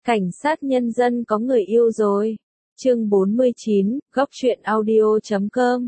Cảnh sát nhân dân có người yêu rồi. Chương 49, góc truyện audio.com.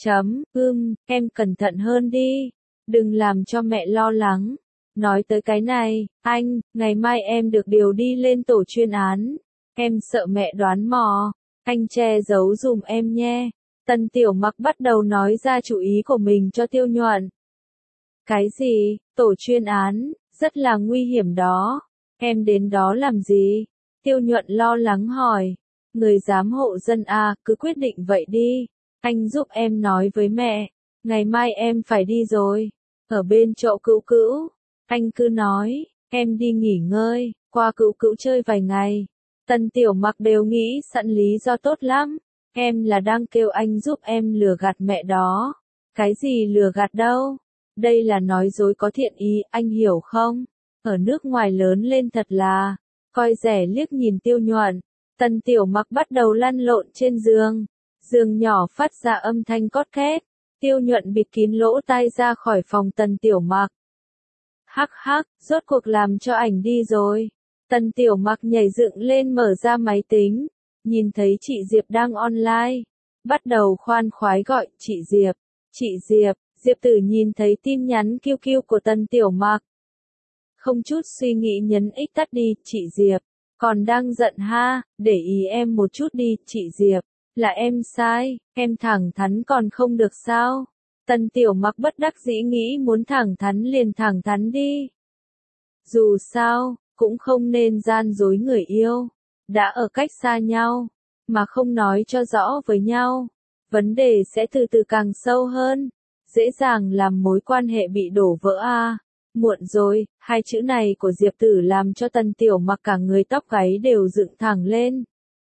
Em cẩn thận hơn đi. Đừng làm cho mẹ lo lắng. Nói tới cái này, anh, ngày mai em được điều đi lên tổ chuyên án. Em sợ mẹ đoán mò. Anh che giấu dùm em nhé. Tần Tiểu Mặc bắt đầu nói ra chủ ý của mình cho Tiêu Nhuận. Cái gì, tổ chuyên án, rất là nguy hiểm đó. Em đến đó làm gì? Tiêu Nhuận lo lắng hỏi. Người giám hộ dân à, cứ quyết định vậy đi. Anh giúp em nói với mẹ. Ngày mai em phải đi rồi. Ở bên chỗ Cữu Cữu. Anh cứ nói, em đi nghỉ ngơi, qua Cữu Cữu chơi vài ngày. Tần Tiểu Mặc đều nghĩ sẵn lý do tốt lắm. Em là đang kêu anh giúp em lừa gạt mẹ đó. Cái gì lừa gạt đâu? Đây là nói dối có thiện ý, anh hiểu không? Ở nước ngoài lớn lên thật là, coi rẻ liếc nhìn Tiêu Nhuận. Tần Tiểu Mặc bắt đầu lăn lộn trên giường. Giường nhỏ phát ra âm thanh cót két. Tiêu Nhuận bịt kín lỗ tai ra khỏi phòng Tần Tiểu Mặc. Hắc hắc, rốt cuộc làm cho ảnh đi rồi. Tần Tiểu Mặc nhảy dựng lên mở ra máy tính. Nhìn thấy chị Diệp đang online. Bắt đầu khoan khoái gọi, chị Diệp. Chị Diệp, Diệp Tử nhìn thấy tin nhắn QQ của Tần Tiểu Mặc. Không chút suy nghĩ nhấn X tắt đi, chị Diệp. Còn đang giận ha, để ý em một chút đi, chị Diệp. Là em sai, em thẳng thắn còn không được sao? Tần Tiểu Mặc bất đắc dĩ nghĩ muốn thẳng thắn liền thẳng thắn đi. Dù sao, cũng không nên gian dối người yêu. Đã ở cách xa nhau, mà không nói cho rõ với nhau. Vấn đề sẽ từ từ càng sâu hơn. Dễ dàng làm mối quan hệ bị đổ vỡ à. Muộn rồi, hai chữ này của Diệp Tử làm cho Tần Tiểu Mặc cả người tóc gáy đều dựng thẳng lên.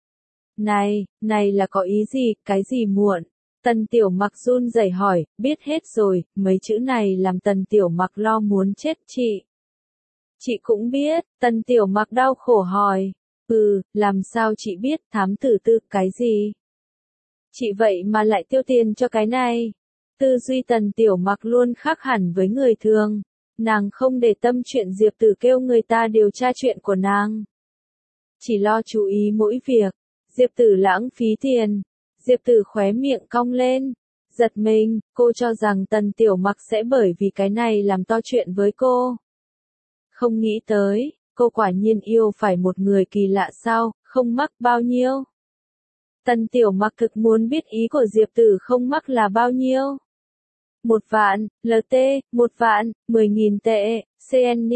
Này là có ý gì, cái gì muộn? Tần Tiểu Mặc run rẩy hỏi, biết hết rồi, mấy chữ này làm Tần Tiểu Mặc lo muốn chết chị. Chị cũng biết, Tần Tiểu Mặc đau khổ hỏi. Làm sao chị biết, thám tử tư, cái gì? Chị vậy mà lại tiêu tiền cho cái này. Tư duy Tần Tiểu Mặc luôn khác hẳn với người thường. Nàng không để tâm chuyện Diệp Tử kêu người ta điều tra chuyện của nàng. Chỉ lo chú ý mỗi việc. Diệp Tử lãng phí tiền. Diệp Tử khóe miệng cong lên. Giật mình, cô cho rằng Tần Tiểu Mặc sẽ bởi vì cái này làm to chuyện với cô. Không nghĩ tới, cô quả nhiên yêu phải một người kỳ lạ sao, không mắc bao nhiêu. Tần Tiểu Mặc thực muốn biết ý của Diệp Tử không mắc là bao nhiêu. 1 vạn, LT, 1 vạn, 10.000 tệ, CND,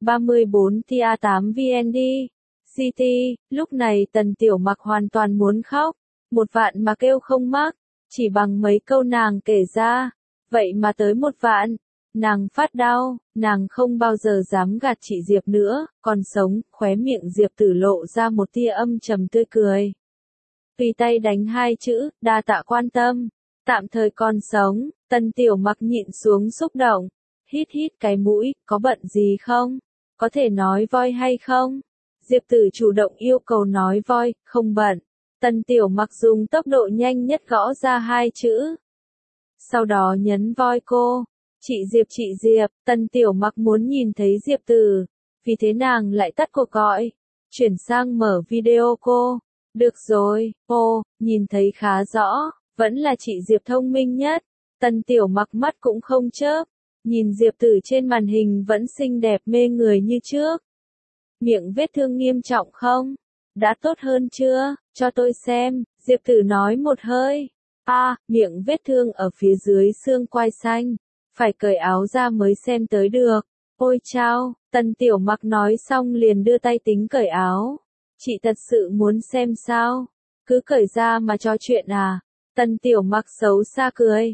34 TA8 VND, CT, lúc này Tần Tiểu Mặc hoàn toàn muốn khóc. 1 vạn mà kêu không mắc, chỉ bằng mấy câu nàng kể ra, vậy mà tới 1 vạn. Nàng phát đau, nàng không bao giờ dám gạt chị Diệp nữa, còn sống, khóe miệng Diệp Tử lộ ra một tia âm trầm tươi cười. Tùy tay đánh hai chữ, đa tạ quan tâm, tạm thời còn sống. Tần Tiểu Mặc nhịn xuống xúc động, hít cái mũi, có bận gì không? Có thể nói voi hay không? Diệp Tử chủ động yêu cầu nói voi, không bận. Tần Tiểu Mặc dùng tốc độ nhanh nhất gõ ra hai chữ. Sau đó nhấn voi cô. Chị Diệp, Tần Tiểu Mặc muốn nhìn thấy Diệp Tử. Vì thế nàng lại tắt cuộc gọi. Chuyển sang mở video cô. Được rồi, nhìn thấy khá rõ, vẫn là chị Diệp thông minh nhất. Tần Tiểu Mặc mắt cũng không chớp. Nhìn Diệp Tử trên màn hình vẫn xinh đẹp mê người như trước. Miệng vết thương nghiêm trọng không? Đã tốt hơn chưa? Cho tôi xem, Diệp Tử nói một hơi. Miệng vết thương ở phía dưới xương quai xanh. Phải cởi áo ra mới xem tới được. Ôi chao, Tần Tiểu Mặc nói xong liền đưa tay tính cởi áo. Chị thật sự muốn xem sao? Cứ cởi ra mà trò chuyện à? Tần Tiểu Mặc xấu xa cười.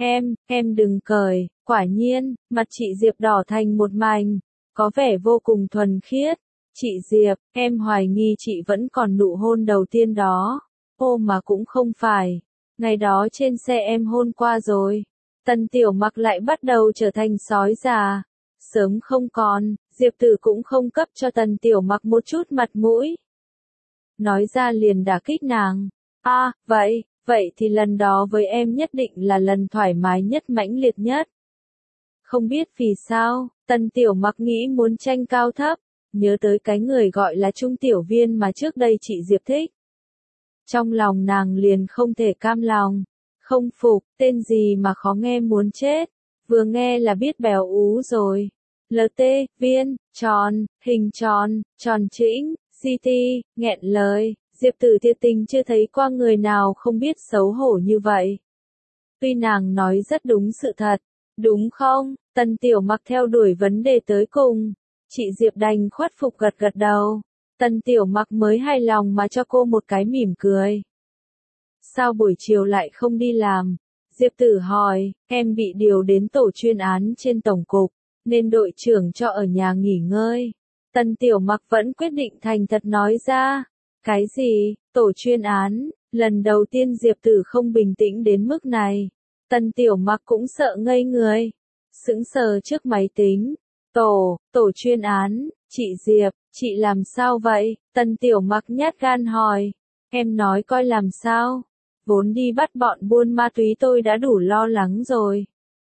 Em đừng cởi. Quả nhiên, mặt chị Diệp đỏ thành một mảnh. Có vẻ vô cùng thuần khiết. Chị Diệp, em hoài nghi chị vẫn còn nụ hôn đầu tiên đó. Mà cũng không phải. Ngày đó trên xe em hôn qua rồi. Tần Tiểu Mặc lại bắt đầu trở thành sói già. Sớm không còn, Diệp Tử cũng không cấp cho Tần Tiểu Mặc một chút mặt mũi. Nói ra liền đả kích nàng. Vậy thì lần đó với em nhất định là lần thoải mái nhất mãnh liệt nhất. Không biết vì sao, Tần Tiểu Mặc nghĩ muốn tranh cao thấp. nhớ tới cái người gọi là Trung Tiểu Viên mà trước đây chị Diệp thích. Trong lòng nàng liền không thể cam lòng, không phục, tên gì mà khó nghe muốn chết, vừa nghe là biết bèo ú rồi. LT, Viên, tròn, hình tròn, tròn chỉnh, CT, nghẹn lời, Diệp Tử thiệt tình chưa thấy qua người nào không biết xấu hổ như vậy. Tuy nàng nói rất đúng sự thật, đúng không? Tần Tiểu Mặc theo đuổi vấn đề tới cùng. Chị Diệp đành khuất phục gật gật đầu. Tần Tiểu Mặc mới hài lòng mà cho cô một cái mỉm cười. Sao buổi chiều lại không đi làm? Diệp Tử hỏi, em bị điều đến tổ chuyên án trên tổng cục, nên đội trưởng cho ở nhà nghỉ ngơi. Tần Tiểu Mặc vẫn quyết định thành thật nói ra. Cái gì? Tổ chuyên án? Lần đầu tiên Diệp Tử không bình tĩnh đến mức này. Tần Tiểu Mặc cũng sợ ngây người. Sững sờ trước máy tính. Tổ chuyên án, chị Diệp, chị làm sao vậy? Tần Tiểu Mặc nhát gan hỏi. Em nói coi làm sao? Vốn đi bắt bọn buôn ma túy tôi đã đủ lo lắng rồi.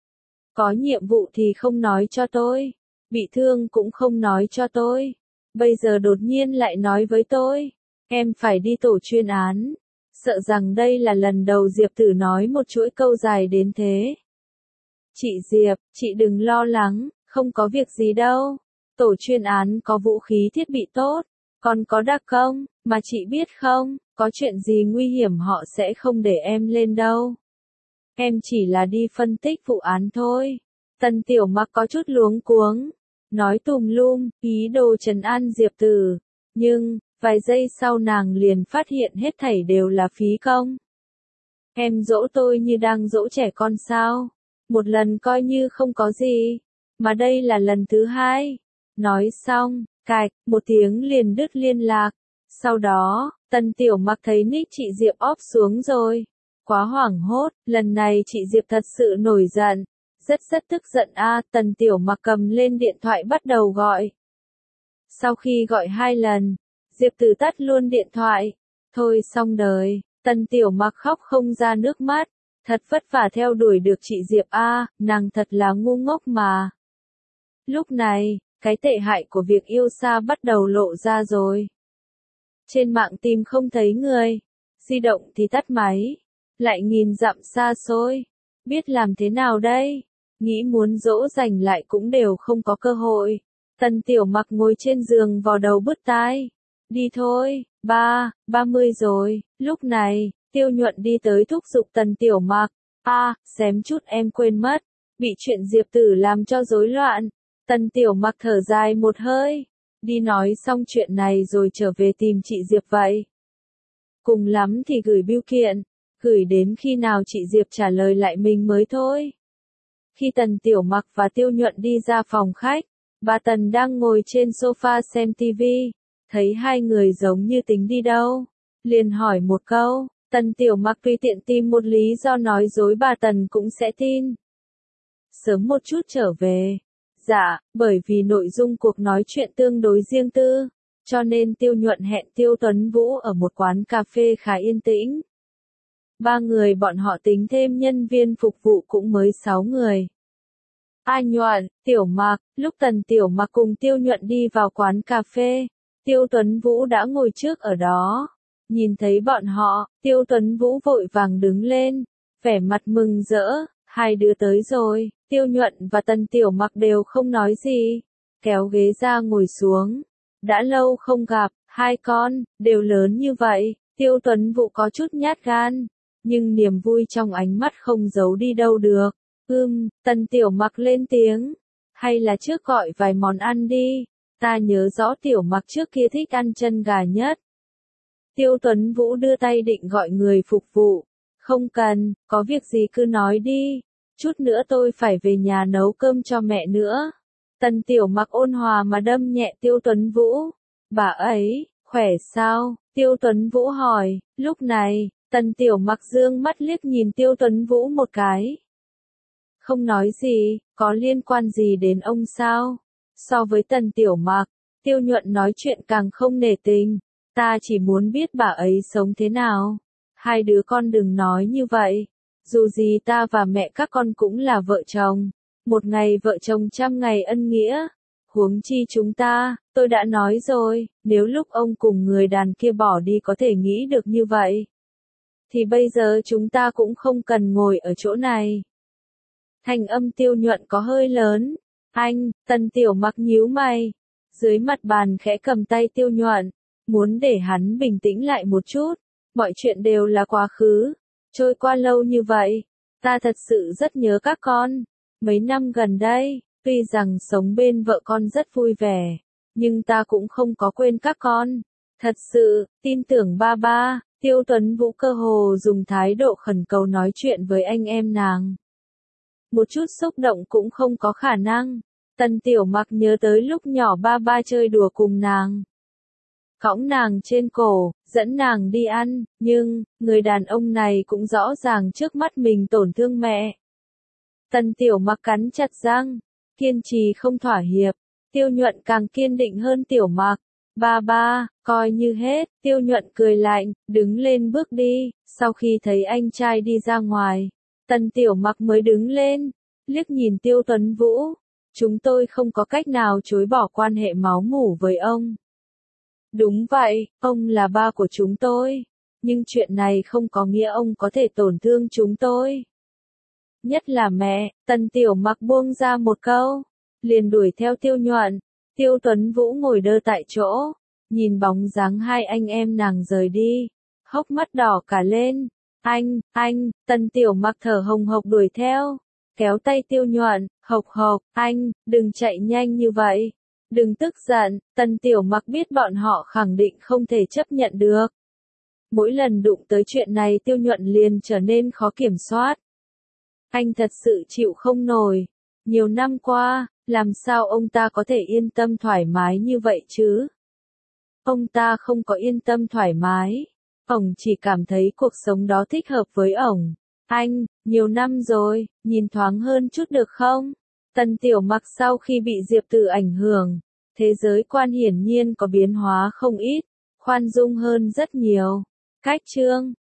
Có nhiệm vụ thì không nói cho tôi. Bị thương cũng không nói cho tôi. Bây giờ đột nhiên lại nói với tôi. Em phải đi tổ chuyên án. Sợ rằng đây là lần đầu Diệp Tử nói một chuỗi câu dài đến thế. Chị Diệp, chị đừng lo lắng, không có việc gì đâu. Tổ chuyên án có vũ khí thiết bị tốt, còn có đặc công, mà chị biết không, có chuyện gì nguy hiểm họ sẽ không để em lên đâu. Em chỉ là đi phân tích vụ án thôi. Tần Tiểu Mặc có chút luống cuống, nói tùm lum, ý đồ trấn an Diệp Tử. Nhưng, vài giây sau nàng liền phát hiện hết thảy đều là phí công. Em dỗ tôi như đang dỗ trẻ con sao? Một lần coi như không có gì, mà đây là lần thứ hai. Nói xong, cạch, một tiếng liền đứt liên lạc. Sau đó, Tần Tiểu Mặc thấy nick chị Diệp off xuống rồi. Quá hoảng hốt, lần này chị Diệp thật sự nổi giận. Rất tức giận Tần Tiểu Mặc cầm lên điện thoại bắt đầu gọi. Sau khi gọi 2 lần, Diệp Tử tắt luôn điện thoại. Thôi xong đời, Tần Tiểu Mặc khóc không ra nước mắt. Thật vất vả theo đuổi được chị Diệp nàng thật là ngu ngốc mà. Lúc này, cái tệ hại của việc yêu xa bắt đầu lộ ra rồi. Trên mạng tìm không thấy người, di động thì tắt máy, lại nghìn dặm xa xôi. Biết làm thế nào đây? Nghĩ muốn dỗ dành lại cũng đều không có cơ hội. Tần Tiểu Mặc ngồi trên giường vò đầu bứt tai. Đi thôi, 30 rồi. Lúc này, Tiêu Nhuận đi tới thúc giục Tần Tiểu Mặc. Xém chút em quên mất. Bị chuyện Diệp Tử làm cho rối loạn. Tần Tiểu Mặc thở dài một hơi. Đi nói xong chuyện này rồi trở về tìm chị Diệp vậy. Cùng lắm thì gửi bưu kiện. Gửi đến khi nào chị Diệp trả lời lại mình mới thôi. Khi Tần Tiểu Mặc và Tiêu Nhuận đi ra phòng khách, bà Tần đang ngồi trên sofa xem TV. Thấy hai người giống như tính đi đâu. Liền hỏi một câu, Tần Tiểu Mặc tùy tiện tìm một lý do nói dối bà Tần cũng sẽ tin. Sớm một chút trở về. Dạ, bởi vì nội dung cuộc nói chuyện tương đối riêng tư, cho nên Tiêu Nhuận hẹn Tiêu Tuấn Vũ ở một quán cà phê khá yên tĩnh. 3 người bọn họ tính thêm nhân viên phục vụ cũng mới 6 người. Nhuận, Tiểu Mặc, lúc Tần Tiểu Mặc cùng Tiêu Nhuận đi vào quán cà phê, Tiêu Tuấn Vũ đã ngồi trước ở đó. Nhìn thấy bọn họ, Tiêu Tuấn Vũ vội vàng đứng lên, vẻ mặt mừng rỡ, hai đứa tới rồi. Tiêu Nhuận và Tần Tiểu Mặc đều không nói gì, kéo ghế ra ngồi xuống. Đã lâu không gặp, hai con, đều lớn như vậy. Tiêu Tuấn Vũ có chút nhát gan, nhưng niềm vui trong ánh mắt không giấu đi đâu được. Tần Tiểu Mặc lên tiếng. Hay là trước gọi vài món ăn đi, ta nhớ rõ Tiểu Mặc trước kia thích ăn chân gà nhất. Tiêu Tuấn Vũ đưa tay định gọi người phục vụ. Không cần, có việc gì cứ nói đi. Chút nữa tôi phải về nhà nấu cơm cho mẹ nữa. Tần Tiểu Mặc ôn hòa mà đâm nhẹ Tiêu Tuấn Vũ. Bà ấy, khỏe sao? Tiêu Tuấn Vũ hỏi. Lúc này, Tần Tiểu Mặc dương mắt liếc nhìn Tiêu Tuấn Vũ một cái. Không nói gì, có liên quan gì đến ông sao? So với Tần Tiểu Mặc, Tiêu Nhuận nói chuyện càng không nể tình. Ta chỉ muốn biết bà ấy sống thế nào. Hai đứa con đừng nói như vậy. Dù gì ta và mẹ các con cũng là vợ chồng. Một ngày vợ chồng 100 ngày ân nghĩa. Huống chi chúng ta, Tôi đã nói rồi, nếu lúc ông cùng người đàn kia bỏ đi có thể nghĩ được như vậy, thì bây giờ chúng ta cũng không cần ngồi ở chỗ này. Thanh âm Tiêu Nhuận có hơi lớn. Anh, Tần Tiểu Mặc nhíu mày. Dưới mặt bàn khẽ cầm tay Tiêu Nhuận, muốn để hắn bình tĩnh lại một chút. Mọi chuyện đều là quá khứ. Trôi qua lâu như vậy, ta thật sự rất nhớ các con. Mấy năm gần đây, tuy rằng sống bên vợ con rất vui vẻ, nhưng ta cũng không có quên các con. Thật sự, tin tưởng ba ba. Tiêu Tuấn Vũ cơ hồ dùng thái độ khẩn cầu nói chuyện với anh em nàng. Một chút xúc động cũng không có khả năng. Tần Tiểu Mặc nhớ tới lúc nhỏ ba ba chơi đùa cùng nàng. Cõng nàng trên cổ, dẫn nàng đi ăn, nhưng, người đàn ông này cũng rõ ràng trước mắt mình tổn thương mẹ. Tần Tiểu Mặc cắn chặt răng, kiên trì không thỏa hiệp. Tiêu Nhuận càng kiên định hơn Tiểu Mặc. Ba ba, coi như hết. Tiêu Nhuận cười lạnh, đứng lên bước đi. Sau khi thấy anh trai đi ra ngoài, Tần Tiểu Mặc mới đứng lên, liếc nhìn Tiêu Tuấn Vũ. Chúng tôi không có cách nào chối bỏ quan hệ máu mủ với ông. Đúng vậy, ông là ba của chúng tôi. Nhưng chuyện này không có nghĩa ông có thể tổn thương chúng tôi. Nhất là mẹ. Tần Tiểu Mặc buông ra một câu, liền đuổi theo Tiêu Nhuận. Tiêu Tuấn Vũ ngồi đơ tại chỗ, nhìn bóng dáng hai anh em nàng rời đi, hốc mắt đỏ cả lên. Anh, Tần Tiểu Mặc thở hồng hộc đuổi theo, kéo tay Tiêu Nhuận, hộc, anh, đừng chạy nhanh như vậy. Đừng tức giận. Tần Tiểu Mặc biết bọn họ khẳng định không thể chấp nhận được. Mỗi lần đụng tới chuyện này Tiêu Nhuận liền trở nên khó kiểm soát. Anh thật sự chịu không nổi. Nhiều năm qua, làm sao ông ta có thể yên tâm thoải mái như vậy chứ? Ông ta không có yên tâm thoải mái. Ông chỉ cảm thấy cuộc sống đó thích hợp với ổng. Anh, nhiều năm rồi, nhìn thoáng hơn chút được không? Tần Tiểu Mặc sau khi bị Diệp Tử ảnh hưởng, thế giới quan hiển nhiên có biến hóa không ít, khoan dung hơn rất nhiều. Cách chương